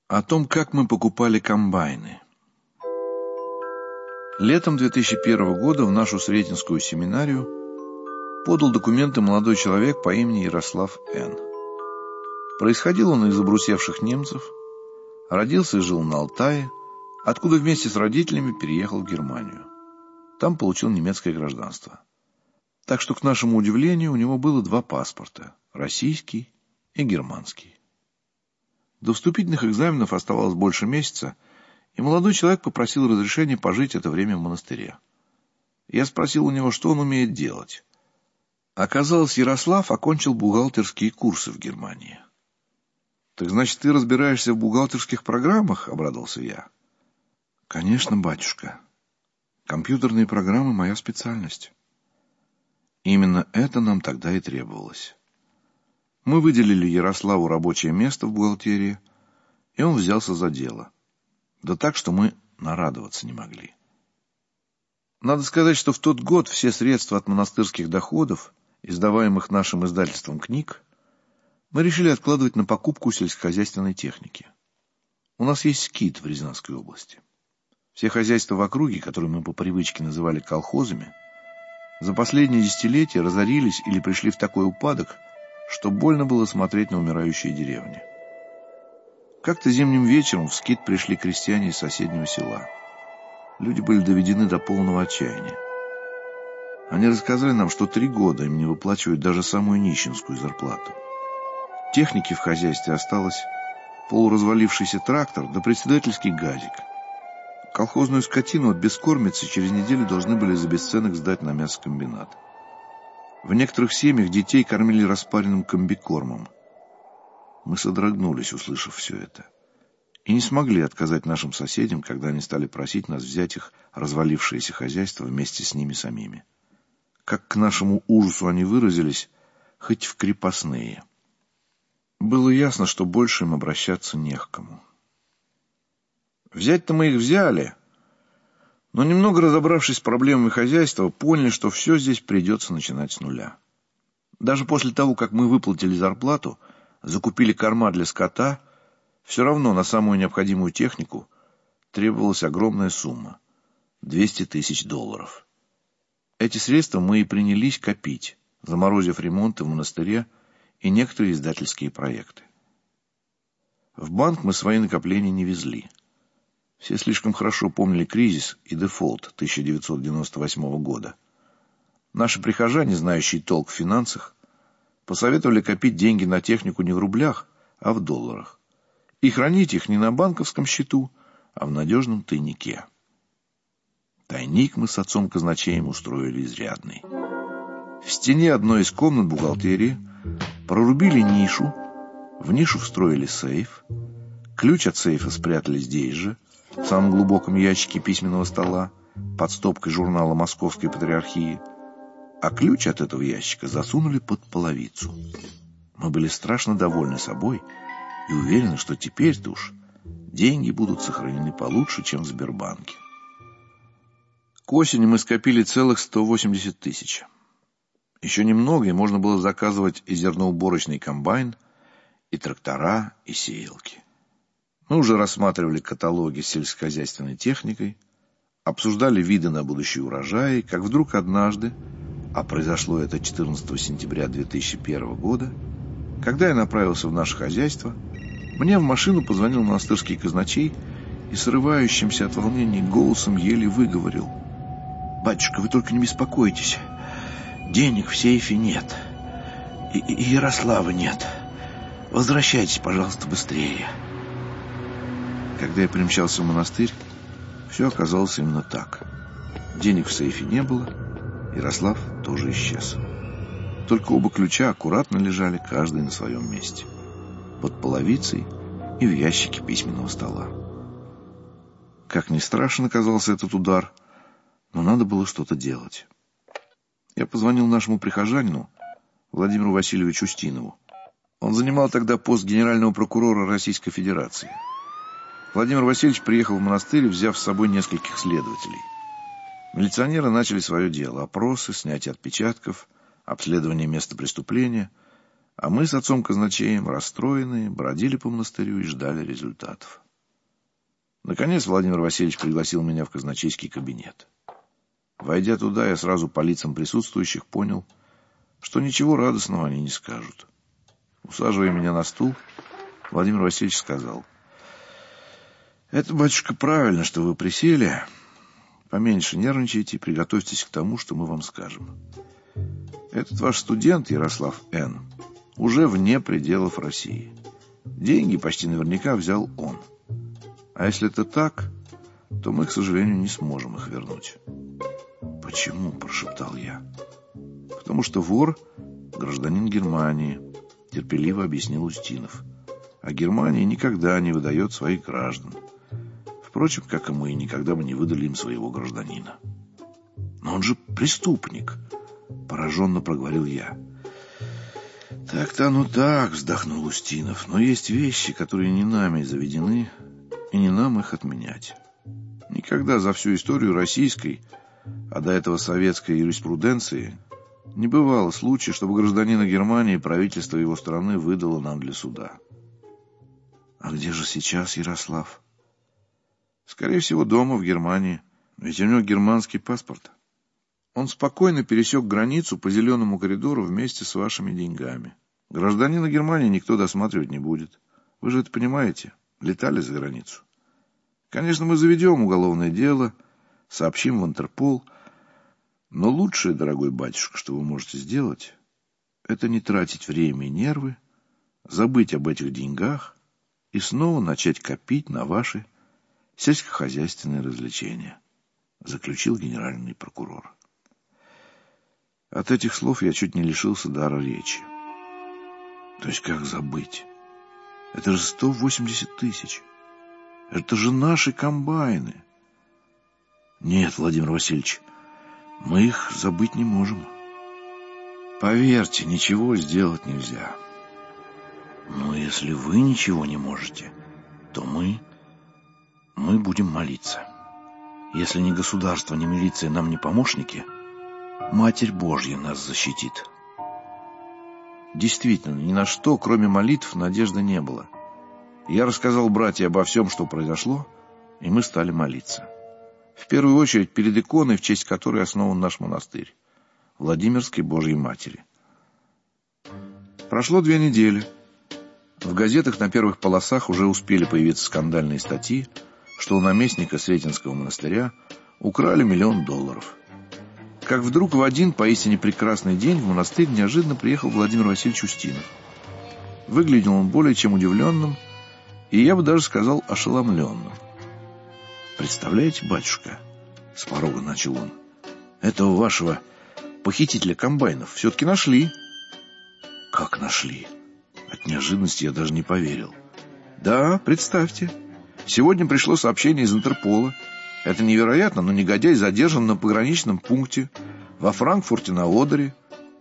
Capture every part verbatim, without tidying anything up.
О том, как мы покупали комбайны. Летом две тысячи первого года в нашу Сретенскую семинарию подал документы молодой человек по имени Ярослав Н. Происходил он из обрусевших немцев, родился и жил на Алтае, откуда вместе с родителями переехал в Германию. Там получил немецкое гражданство. Так что, к нашему удивлению, у него было два паспорта – российский и германский. До вступительных экзаменов оставалось больше месяца, и молодой человек попросил разрешения пожить это время в монастыре. Я спросил у него, что он умеет делать. Оказалось, Ярослав окончил бухгалтерские курсы в Германии. «Так значит, ты разбираешься в бухгалтерских программах?» — обрадовался я. «Конечно, батюшка. Компьютерные программы — моя специальность». Именно это нам тогда и требовалось. Мы выделили Ярославу рабочее место в бухгалтерии, и он взялся за дело. Да так, что мы нарадоваться не могли. Надо сказать, что в тот год все средства от монастырских доходов, издаваемых нашим издательством книг, мы решили откладывать на покупку сельскохозяйственной техники. У нас есть скит в Рязанской области. Все хозяйства в округе, которые мы по привычке называли колхозами, за последние десятилетия разорились или пришли в такой упадок, что больно было смотреть на умирающие деревни. Как-то зимним вечером в скит пришли крестьяне из соседнего села. Люди были доведены до полного отчаяния. Они рассказали нам, что три года им не выплачивают даже самую нищенскую зарплату. Техники в хозяйстве осталось полуразвалившийся трактор да председательский газик. Колхозную скотину от бескормицы через неделю должны были за бесценок сдать на мясокомбинат. В некоторых семьях детей кормили распаренным комбикормом. Мы содрогнулись, услышав все это, и не смогли отказать нашим соседям, когда они стали просить нас взять их развалившееся хозяйство вместе с ними самими. Как к нашему ужасу они выразились, хоть в крепостные. Было ясно, что больше им обращаться не к кому. Взять-то мы их взяли, но немного разобравшись с проблемами хозяйства, поняли, что все здесь придется начинать с нуля. Даже после того, как мы выплатили зарплату, закупили корма для скота, все равно на самую необходимую технику требовалась огромная сумма – двести тысяч долларов. Эти средства мы и принялись копить, заморозив ремонты в монастыре и некоторые издательские проекты. В банк мы свои накопления не везли. Все слишком хорошо помнили кризис и дефолт тысяча девятьсот девяносто восьмого года. Наши прихожане, знающие толк в финансах, посоветовали копить деньги на технику не в рублях, а в долларах, и хранить их не на банковском счету, а в надежном тайнике. Тайник мы с отцом-казначеем устроили изрядный. В стене одной из комнат бухгалтерии прорубили нишу, в нишу встроили сейф, ключ от сейфа спрятали здесь же, в самом глубоком ящике письменного стола, под стопкой журнала Московской Патриархии, а ключ от этого ящика засунули под половицу. Мы были страшно довольны собой и уверены, что теперь-то уж деньги будут сохранены получше, чем в Сбербанке. К осени мы скопили целых сто восемьдесят тысяч. Еще немного, и можно было заказывать и зерноуборочный комбайн, и трактора, и сеялки. Мы уже рассматривали каталоги с сельскохозяйственной техникой, обсуждали виды на будущий урожай, как вдруг однажды, а произошло это четырнадцатого сентября две тысячи первого года, когда я направился в наше хозяйство, мне в машину позвонил монастырский казначей и срывающимся от волнения голосом еле выговорил: «Батюшка, вы только не беспокойтесь, денег в сейфе нет, и, и Ярослава нет. Возвращайтесь, пожалуйста, быстрее». Когда я примчался в монастырь, все оказалось именно так. Денег в сейфе не было, Ярослав тоже исчез. Только оба ключа аккуратно лежали, каждый на своем месте. Под половицей и в ящике письменного стола. Как ни страшен оказался этот удар, но надо было что-то делать. Я позвонил нашему прихожанину, Владимиру Васильевичу Устинову. Он занимал тогда пост генерального прокурора Российской Федерации. Владимир Васильевич приехал в монастырь, взяв с собой нескольких следователей. Милиционеры начали свое дело: опросы, снятие отпечатков, обследование места преступления, А мы с отцом-казначеем, расстроенные, бродили по монастырю и ждали результатов. Наконец Владимир Васильевич пригласил меня в казначейский кабинет. Войдя туда, я сразу по лицам присутствующих понял, что ничего радостного они не скажут. Усаживая меня на стул, Владимир Васильевич сказал: «Это, батюшка, правильно, что вы присели. Поменьше нервничайте и приготовьтесь к тому, что мы вам скажем. Этот ваш студент, Ярослав Н., уже вне пределов России. Деньги почти наверняка взял он. А если это так, то мы, к сожалению, не сможем их вернуть». «Почему?» – прошептал я. «Потому что вор – гражданин Германии», – терпеливо объяснил Устинов. «А Германия никогда не выдает своих граждан. Впрочем, как и мы никогда бы не выдали им своего гражданина». «Но он же преступник», – пораженно проговорил я. «Так-то оно так», – вздохнул Устинов. «Но есть вещи, которые не нами заведены, и не нам их отменять. Никогда за всю историю российской, а до этого советской юриспруденции, не бывало случая, чтобы гражданина Германии правительство его страны выдало нам для суда». «А где же сейчас Ярослав?» «Скорее всего, дома, в Германии. Ведь у него германский паспорт. Он спокойно пересек границу по зеленому коридору вместе с вашими деньгами. Гражданина Германии никто досматривать не будет. Вы же это понимаете? Летали за границу. Конечно, мы заведем уголовное дело, сообщим в Интерпол. Но лучшее, дорогой батюшка, что вы можете сделать, это не тратить время и нервы, забыть об этих деньгах и снова начать копить на ваши сельскохозяйственные развлечения», заключил генеральный прокурор. От этих слов я чуть не лишился дара речи. То есть как забыть? Это же сто восемьдесят тысяч. Это же наши комбайны. Нет, Владимир Васильевич, мы их забыть не можем. Поверьте, ничего сделать нельзя. Но если вы ничего не можете, то мы... мы будем молиться. Если ни государство, ни милиция нам не помощники, Матерь Божья нас защитит. Действительно, ни на что, кроме молитв, надежды не было. Я рассказал братьям обо всем, что произошло, и мы стали молиться. В первую очередь перед иконой, в честь которой основан наш монастырь, Владимирской Божьей Матери. Прошло две недели. В газетах на первых полосах уже успели появиться скандальные статьи, что у наместника Сретенского монастыря украли миллион долларов. Как вдруг в один поистине прекрасный день в монастырь неожиданно приехал Владимир Васильевич Устинов. Выглядел он более чем удивленным, и я бы даже сказал ошеломленным. «Представляете, батюшка, — с порога начал он, — этого вашего похитителя комбайнов все-таки нашли». «Как нашли?» От неожиданности я даже не поверил. «Да, представьте, сегодня пришло сообщение из Интерпола. Это невероятно, но негодяй задержан на пограничном пункте во Франкфурте на Одере».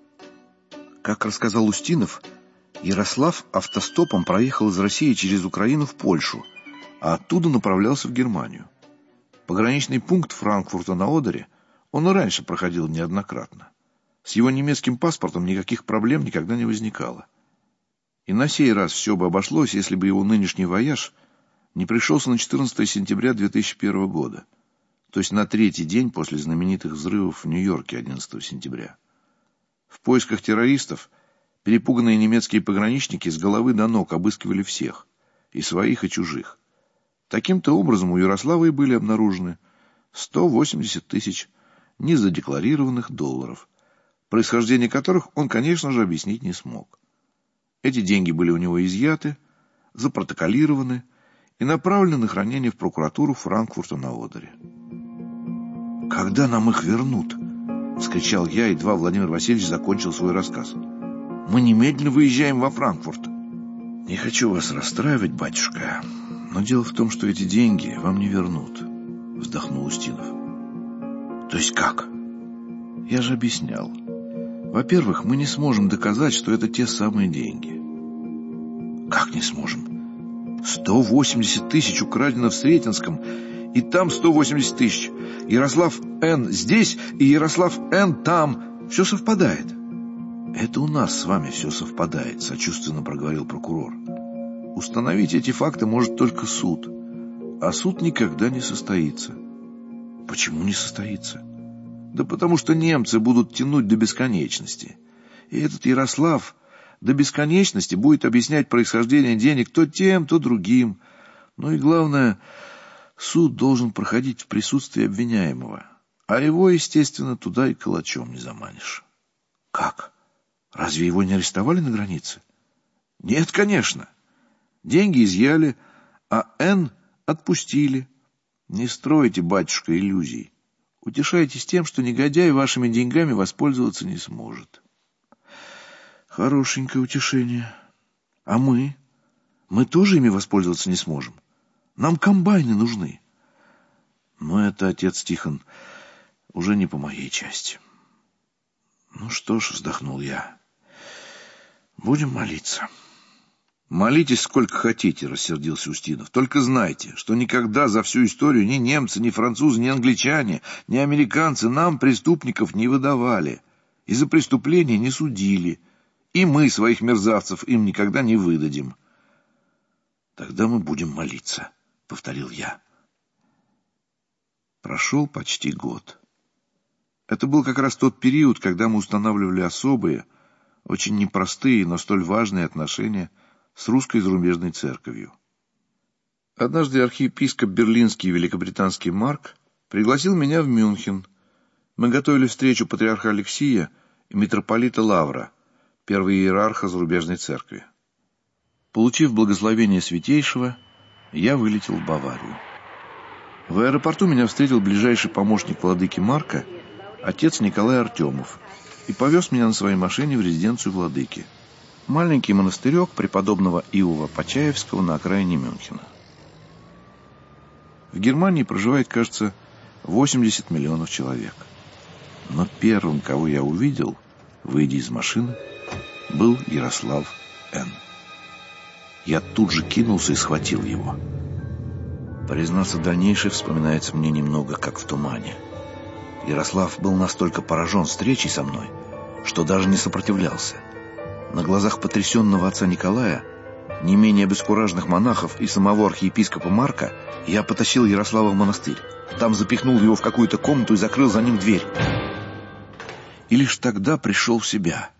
Как рассказал Устинов, Ярослав автостопом проехал из России через Украину в Польшу, а оттуда направлялся в Германию. Пограничный пункт Франкфурта на Одере он и раньше проходил неоднократно. С его немецким паспортом никаких проблем никогда не возникало. И на сей раз все бы обошлось, если бы его нынешний вояж не пришелся на четырнадцатое сентября две тысячи первого года, то есть на третий день после знаменитых взрывов в Нью-Йорке одиннадцатого сентября. В поисках террористов перепуганные немецкие пограничники с головы до ног обыскивали всех, и своих, и чужих. Таким-то образом у Ярослава и были обнаружены сто восемьдесят тысяч незадекларированных долларов, происхождение которых он, конечно же, объяснить не смог. Эти деньги были у него изъяты, запротоколированы и направлены на хранение в прокуратуру Франкфурта на Одере. «Когда нам их вернут?» — вскричал я, едва Владимир Васильевич закончил свой рассказ. «Мы немедленно выезжаем во Франкфурт». «Не хочу вас расстраивать, батюшка, но дело в том, что эти деньги вам не вернут», — вздохнул Устинов. «То есть как?» «Я же объяснял. Во-первых, мы не сможем доказать, что это те самые деньги». «Как не сможем? сто восемьдесят тысяч украдено в Сретенском, и там сто восемьдесят тысяч. Ярослав Н. здесь, и Ярослав Н. там. Все совпадает». Это у нас с вами все совпадает, сочувственно проговорил прокурор. Установить эти факты может только суд, а суд никогда не состоится. Почему не состоится? Да потому что немцы будут тянуть до бесконечности. И этот Ярослав до бесконечности будет объяснять происхождение денег то тем, то другим. Ну и главное, суд должен проходить в присутствии обвиняемого. А его, естественно, туда и калачом не заманишь. Как? Разве его не арестовали на границе? Нет, конечно. Деньги изъяли, а Н отпустили. Не стройте, батюшка, иллюзий. Утешайтесь тем, что негодяй вашими деньгами воспользоваться не сможет. Хорошенькое утешение. А мы? Мы тоже ими воспользоваться не сможем. Нам комбайны нужны. Но это, отец Тихон, уже не по моей части. Ну что ж, вздохнул я. Будем молиться. Молитесь сколько хотите, рассердился Устинов. Только знайте, что никогда за всю историю ни немцы, ни французы, ни англичане, ни американцы нам преступников не выдавали. И за преступления не судили. И мы своих мерзавцев им никогда не выдадим. Тогда мы будем молиться, повторил я. Прошел почти год. Это был как раз тот период, когда мы устанавливали особые, очень непростые, но столь важные отношения с русской зарубежной церковью. Однажды архиепископ берлинский и великобританский Марк пригласил меня в Мюнхен. Мы готовили встречу патриарха Алексия и митрополита Лавра, первого иерарха зарубежной церкви. Получив благословение святейшего, я вылетел в Баварию. В аэропорту меня встретил ближайший помощник владыки Марка, отец Николай Артемов, и повез меня на своей машине в резиденцию владыки. Маленький монастырек преподобного Иова Почаевского на окраине Мюнхена. В Германии проживает, кажется, восемьдесят миллионов человек. Но первым, кого я увидел, выйдя из машины, был Ярослав Н. Я тут же кинулся и схватил его. Признаться, дальнейшее вспоминается мне немного как в тумане. Ярослав был настолько поражен встречей со мной, что даже не сопротивлялся. На глазах потрясенного отца Николая, не менее обескураженных монахов и самого архиепископа Марка, я потащил Ярослава в монастырь. Там запихнул его в какую-то комнату и закрыл за ним дверь. И лишь тогда пришел в себя.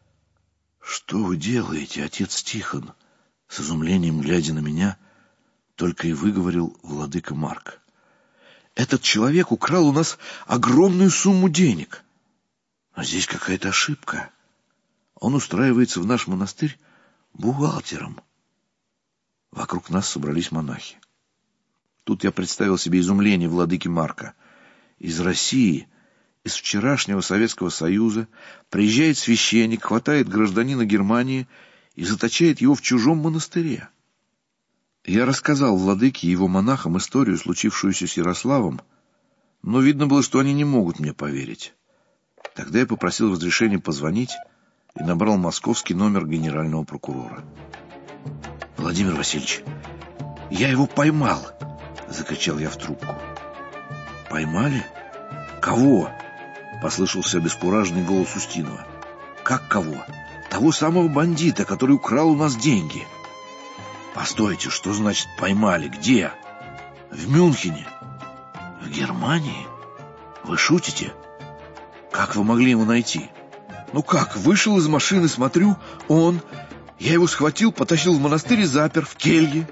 «Что вы делаете, отец Тихон?» С изумлением, глядя на меня, только и выговорил владыка Марк. «Этот человек украл у нас огромную сумму денег. Но здесь какая-то ошибка. Он устраивается в наш монастырь бухгалтером». Вокруг нас собрались монахи. Тут я представил себе изумление владыки Марка. Из России, из вчерашнего Советского Союза, приезжает священник, хватает гражданина Германии и заточает его в чужом монастыре. Я рассказал владыке и его монахам историю, случившуюся с Ярославом, но видно было, что они не могут мне поверить. Тогда я попросил разрешения позвонить и набрал московский номер генерального прокурора. «Владимир Васильевич, я его поймал!» — закричал я в трубку. «Поймали? Кого?» — послышался обескураженный голос Устинова. «Как кого? Того самого бандита, который украл у нас деньги». «Постойте, что значит поймали? Где?» «В Мюнхене». «В Германии? Вы шутите? Как вы могли его найти?» «Ну как, вышел из машины, смотрю, он... Я его схватил, потащил в монастырь и запер в келье».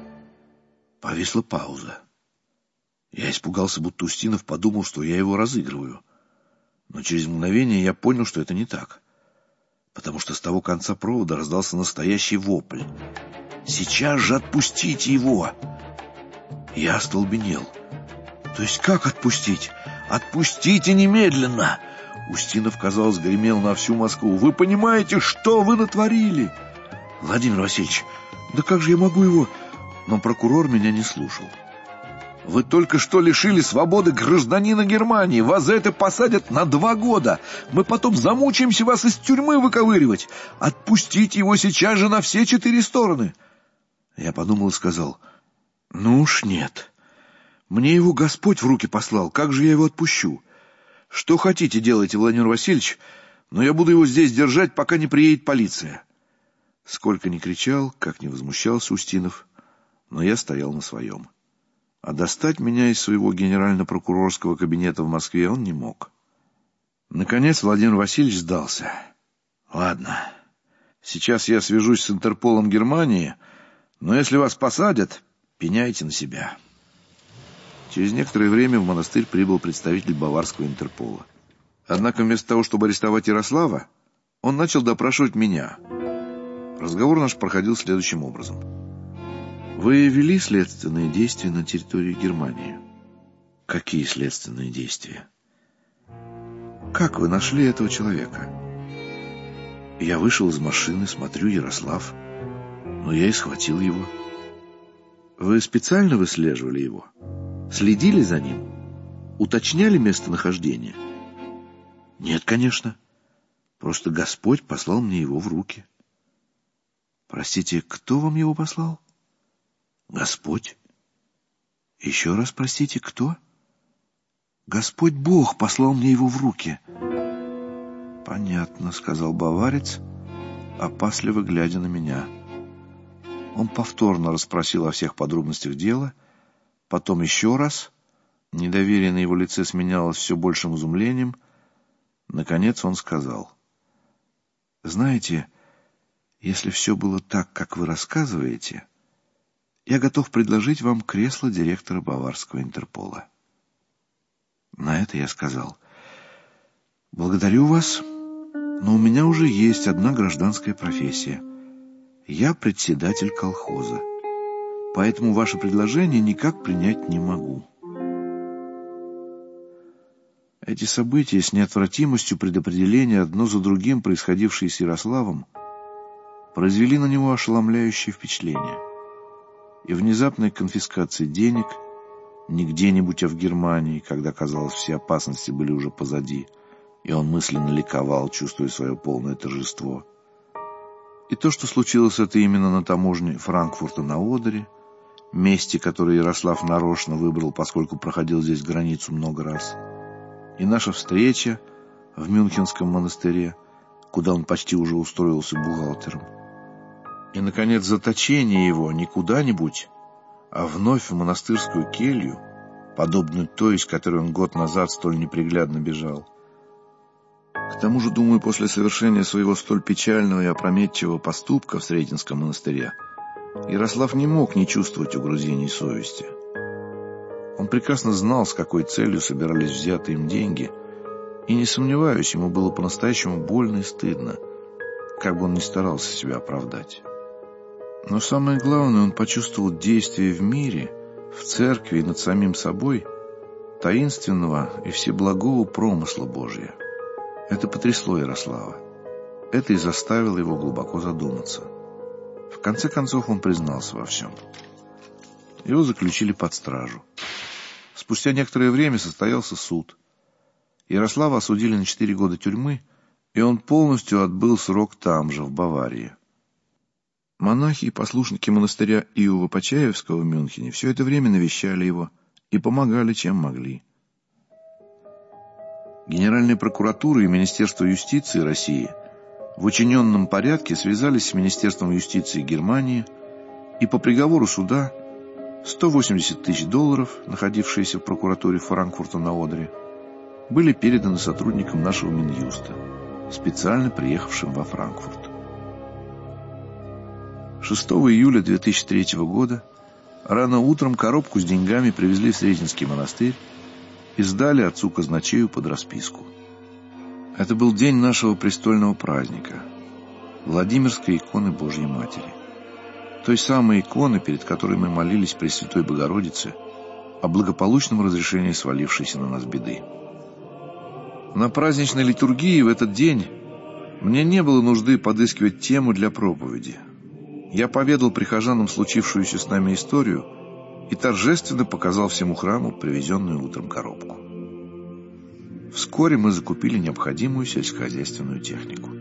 Повисла пауза. Я испугался, будто Устинов подумал, что я его разыгрываю. Но через мгновение я понял, что это не так. Потому что с того конца провода раздался настоящий вопль. «Сейчас же отпустите его!» Я остолбенел. «То есть как отпустить? Отпустите немедленно!» Устинов, казалось, гремел на всю Москву. «Вы понимаете, что вы натворили?» «Владимир Васильевич, да как же я могу его...» Но прокурор меня не слушал. «Вы только что лишили свободы гражданина Германии. Вас за это посадят на два года. Мы потом замучаемся вас из тюрьмы выковыривать. Отпустите его сейчас же на все четыре стороны». Я подумал и сказал: «Ну уж нет. Мне его Господь в руки послал. Как же я его отпущу? Что хотите, делайте, Владимир Васильевич, но я буду его здесь держать, пока не приедет полиция. Сколько ни кричал, как ни возмущался Устинов, но я стоял на своем. А достать меня из своего генерально-прокурорского кабинета в Москве он не мог. Наконец Владимир Васильевич сдался. Ладно, сейчас я свяжусь с Интерполом Германии, но если вас посадят, пеняйте на себя. Через некоторое время в монастырь прибыл представитель баварского Интерпола. Однако вместо того, чтобы арестовать Ярослава, он начал допрашивать меня. Разговор наш проходил следующим образом. Вы вели следственные действия на территории Германии? Какие следственные действия? Как вы нашли этого человека? Я вышел из машины, смотрю, Ярослав, но я и схватил его. Вы специально выслеживали его? Следили за ним? Уточняли местонахождение? Нет, конечно. Просто Господь послал мне его в руки. Простите, кто вам его послал? Господь. Еще раз простите, кто? Господь Бог послал мне его в руки. Понятно, сказал баварец, опасливо глядя на меня. Он повторно расспросил о всех подробностях дела, потом еще раз. Недоверие на его лице сменялось все большим изумлением. Наконец он сказал: знаете, если все было так, как вы рассказываете, я готов предложить вам кресло директора баварского Интерпола. На это я сказал: благодарю вас, но у меня уже есть одна гражданская профессия. Я председатель колхоза, поэтому ваше предложение никак принять не могу. Эти события с неотвратимостью предопределения одно за другим, происходившие с Ярославом, произвели на него ошеломляющее впечатление. И внезапная конфискация денег, не где-нибудь, а в Германии, когда, казалось, все опасности были уже позади, и он мысленно ликовал, чувствуя свое полное торжество. И то, что случилось это именно на таможне Франкфурта на Одере, месте, которое Ярослав нарочно выбрал, поскольку проходил здесь границу много раз, и наша встреча в Мюнхенском монастыре, куда он почти уже устроился бухгалтером. И, наконец, заточение его не куда-нибудь, а вновь в монастырскую келью, подобную той, из которой он год назад столь неприглядно бежал. К тому же, думаю, после совершения своего столь печального и опрометчивого поступка в Сретенском монастыре Ярослав не мог не чувствовать угрызений совести. Он прекрасно знал, с какой целью собирались взятые им деньги, и, не сомневаюсь, ему было по-настоящему больно и стыдно, как бы он ни старался себя оправдать. Но самое главное, он почувствовал действие в мире, в церкви и над самим собой таинственного и всеблагого промысла Божия. Это потрясло Ярослава. Это и заставило его глубоко задуматься. В конце концов он признался во всем. Его заключили под стражу. Спустя некоторое время состоялся суд. Ярослава осудили на четыре года тюрьмы, и он полностью отбыл срок там же, в Баварии. Монахи и послушники монастыря Иова-Почаевского в Мюнхене все это время навещали его и помогали, чем могли. Генеральная прокуратура и Министерство юстиции России в учиненном порядке связались с Министерством юстиции Германии, и по приговору суда сто восемьдесят тысяч долларов, находившиеся в прокуратуре Франкфурта на Одере, были переданы сотрудникам нашего Минюста, специально приехавшим во Франкфурт. шестого июля две тысячи третьего года рано утром коробку с деньгами привезли в Сретенский монастырь и сдали отцу-казначею под расписку. Это был день нашего престольного праздника, Владимирской иконы Божьей Матери, той самой иконы, перед которой мы молились Пресвятой Богородице о благополучном разрешении свалившейся на нас беды. На праздничной литургии в этот день мне не было нужды подыскивать тему для проповеди. Я поведал прихожанам случившуюся с нами историю и торжественно показал всему храму привезенную утром коробку. Вскоре мы закупили необходимую сельскохозяйственную технику.